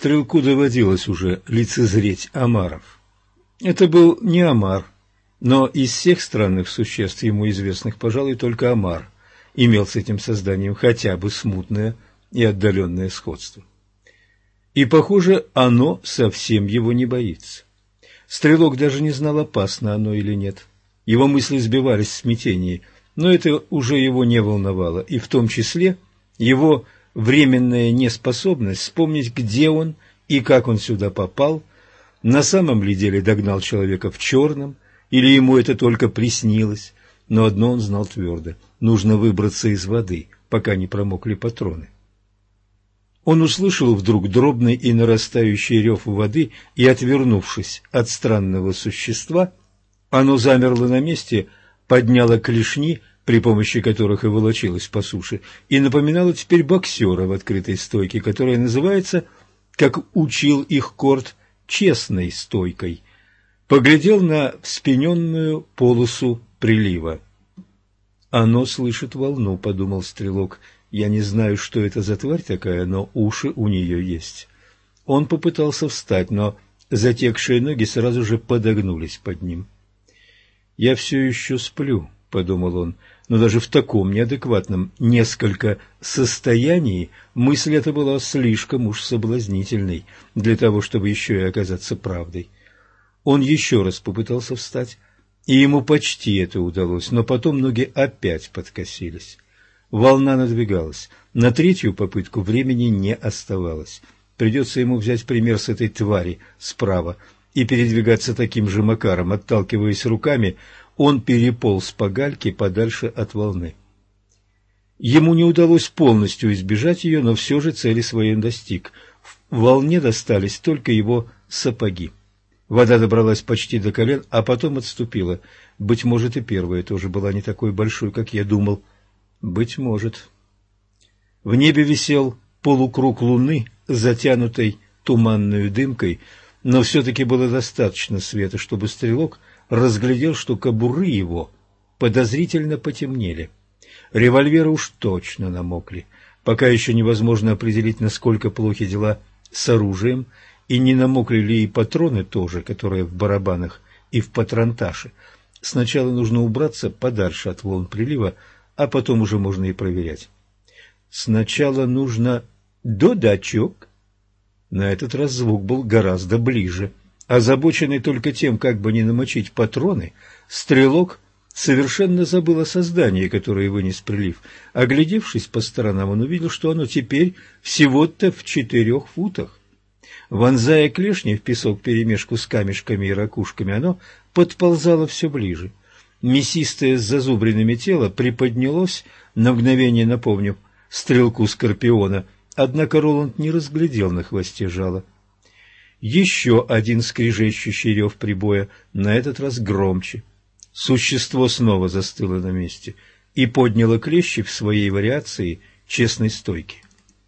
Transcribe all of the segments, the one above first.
Стрелку доводилось уже лицезреть омаров. Это был не омар, но из всех странных существ ему известных, пожалуй, только омар имел с этим созданием хотя бы смутное и отдаленное сходство. И, похоже, оно совсем его не боится. Стрелок даже не знал, опасно оно или нет. Его мысли сбивались в смятении, но это уже его не волновало, и в том числе его временная неспособность вспомнить, где он и как он сюда попал, на самом ли деле догнал человека в черном, или ему это только приснилось. Но одно он знал твердо – нужно выбраться из воды, пока не промокли патроны. Он услышал вдруг дробный и нарастающий рев воды, и, отвернувшись от странного существа, оно замерло на месте, подняло клешни, при помощи которых и волочилось по суше, и напоминало теперь боксера в открытой стойке, которая называется, как учил их Корт, честной стойкой. Поглядел на вспененную полосу прилива. «Оно слышит волну», — подумал стрелок. «Я не знаю, что это за тварь такая, но уши у нее есть». Он попытался встать, но затекшие ноги сразу же подогнулись под ним. «Я все еще сплю», — подумал он, но даже в таком неадекватном несколько состоянии мысль эта была слишком уж соблазнительной для того, чтобы еще и оказаться правдой. Он еще раз попытался встать, и ему почти это удалось, но потом ноги опять подкосились. Волна надвигалась. На третью попытку времени не оставалось. Придется ему взять пример с этой твари справа и передвигаться таким же макаром. Отталкиваясь руками, он переполз по гальке подальше от волны. Ему не удалось полностью избежать ее, но все же цели своей он достиг. В волне достались только его сапоги. Вода добралась почти до колен, а потом отступила. Быть может, и первая тоже была не такой большой, как я думал. Быть может. В небе висел полукруг луны, затянутой туманной дымкой, но все-таки было достаточно света, чтобы стрелок разглядел, что кобуры его подозрительно потемнели. Револьверы уж точно намокли. Пока еще невозможно определить, насколько плохи дела с оружием, и не намокли ли и патроны тоже, которые в барабанах и в патронташе. Сначала нужно убраться подальше от волн прилива, а потом уже можно и проверять. Сначала нужно додачок. На этот раз звук был гораздо ближе. Озабоченный только тем, как бы не намочить патроны, стрелок совершенно забыл о создании, которое вынес прилив. Оглядевшись по сторонам, он увидел, что оно теперь всего-то в 4 футах. Вонзая клешни в песок вперемешку с камешками и ракушками, оно подползало все ближе. Мясистое с зазубринами тело приподнялось, на мгновение напомнив стрелку скорпиона, однако Роланд не разглядел на хвосте жала. Еще один скрежещущий рев прибоя, на этот раз громче. Существо снова застыло на месте и подняло клещи в своей вариации честной стойки.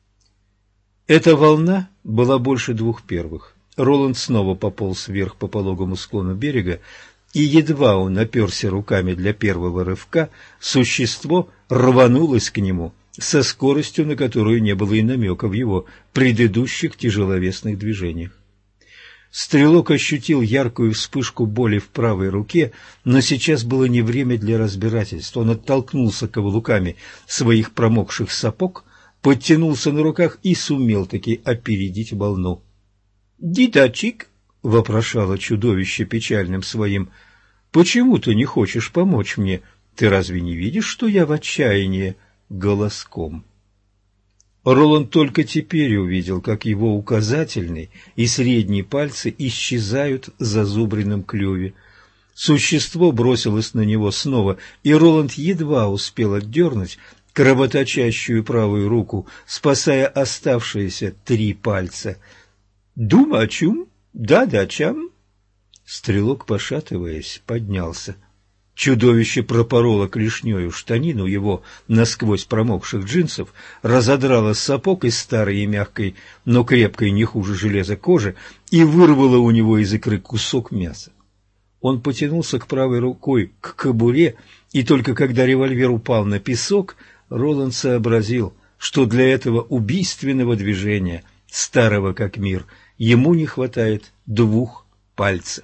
Эта волна была больше 2 первых. Роланд снова пополз вверх по пологому склону берега, и едва он оперся руками для первого рывка, существо рванулось к нему со скоростью, на которую не было и намека в его предыдущих тяжеловесных движениях. Стрелок ощутил яркую вспышку боли в правой руке, но сейчас было не время для разбирательств. Он оттолкнулся каблуками своих промокших сапог, подтянулся на руках и сумел таки опередить волну. «Дитачик», — вопрошало чудовище печальным своим, — «почему ты не хочешь помочь мне? Ты разве не видишь, что я в отчаянии?» голоском. Роланд только теперь увидел, как его указательный и средний пальцы исчезают в зазубренном клюве. Существо бросилось на него снова, и Роланд едва успел отдернуть кровоточащую правую руку, спасая оставшиеся 3 пальца. «Думачум? Да-да-чам?» Стрелок, пошатываясь, поднялся. Чудовище пропороло клешнёю штанину его насквозь промокших джинсов, разодрало сапог из старой и мягкой, но крепкой не хуже железа кожи и вырвало у него из икры кусок мяса. Он потянулся к правой рукой к кобуре, и только когда револьвер упал на песок, Роланд сообразил, что для этого убийственного движения старого как мир, ему не хватает 2 пальцев.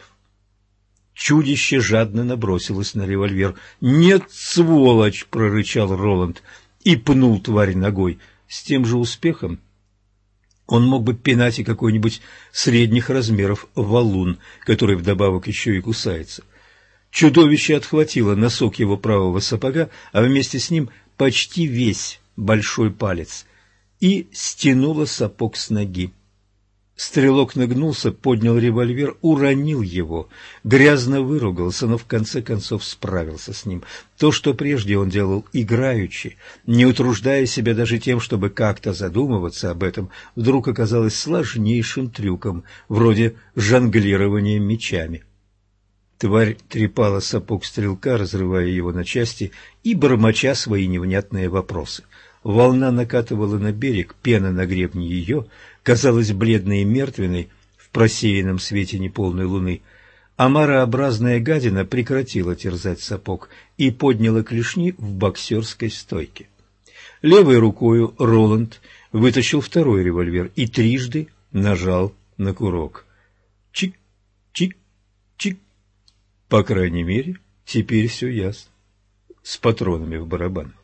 Чудище жадно набросилось на револьвер. «Нет, сволочь!» — прорычал Роланд и пнул тварь ногой. С тем же успехом он мог бы пинать и какой-нибудь средних размеров валун, который вдобавок еще и кусается. Чудовище отхватило носок его правого сапога, а вместе с ним почти весь большой палец, и стянуло сапог с ноги. Стрелок нагнулся, поднял револьвер, уронил его, грязно выругался, но в конце концов справился с ним. То, что прежде он делал играючи, не утруждая себя даже тем, чтобы как-то задумываться об этом, вдруг оказалось сложнейшим трюком, вроде жонглирования мечами. Тварь трепала сапог стрелка, разрывая его на части и бормоча свои невнятные вопросы. Волна накатывала на берег, пена на гребне ее казалась бледной и мертвенной в просеянном свете неполной луны. Омарообразная гадина прекратила терзать сапог и подняла клешни в боксерской стойке. Левой рукою Роланд вытащил второй револьвер и трижды нажал на курок. Чик, чик, чик. По крайней мере, теперь все ясно. С патронами в барабанах.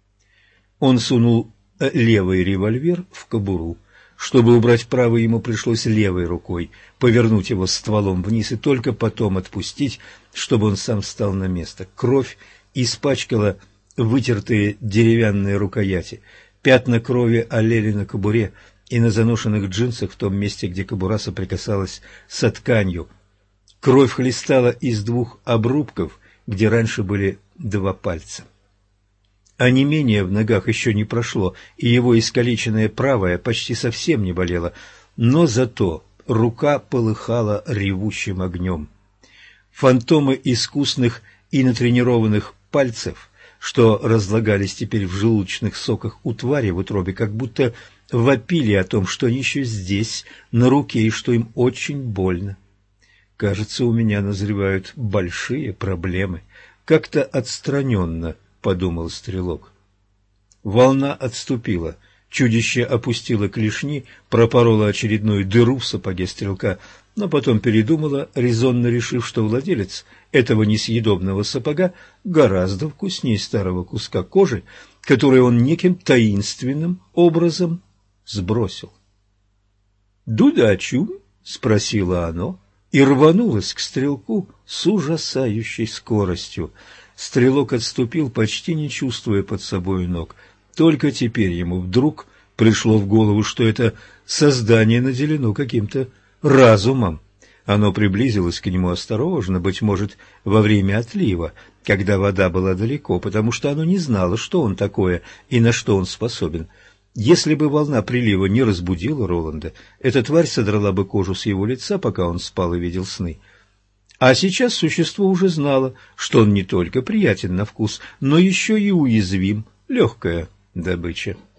Он сунул левый револьвер в кобуру. Чтобы убрать правый, ему пришлось левой рукой повернуть его стволом вниз и только потом отпустить, чтобы он сам встал на место. Кровь испачкала вытертые деревянные рукояти. Пятна крови олели на кобуре и на заношенных джинсах в том месте, где кобура соприкасалась со тканью. Кровь хлестала из 2 обрубков, где раньше были 2 пальца. Онемение в ногах еще не прошло, и его искалеченная правая почти совсем не болела, но зато рука полыхала ревущим огнем. Фантомы искусных и натренированных пальцев, что разлагались теперь в желудочных соках у твари в утробе, как будто вопили о том, что они еще здесь, на руке, и что им очень больно. «Кажется, у меня назревают большие проблемы», — как-то отстраненно подумал стрелок. Волна отступила. Чудище опустило клешни, пропороло очередную дыру в сапоге стрелка, но потом передумало, резонно решив, что владелец этого несъедобного сапога гораздо вкуснее старого куска кожи, который он неким таинственным образом сбросил. «Дудачу?» — спросило оно и рванулось к стрелку с ужасающей скоростью. Стрелок отступил, почти не чувствуя под собой ног. Только теперь ему вдруг пришло в голову, что это создание наделено каким-то разумом. Оно приблизилось к нему осторожно, быть может, во время отлива, когда вода была далеко, потому что оно не знало, что он такое и на что он способен. Если бы волна прилива не разбудила Роланда, эта тварь содрала бы кожу с его лица, пока он спал и видел сны. А сейчас существо уже знало, что он не только приятен на вкус, но еще и уязвим, легкая добыча.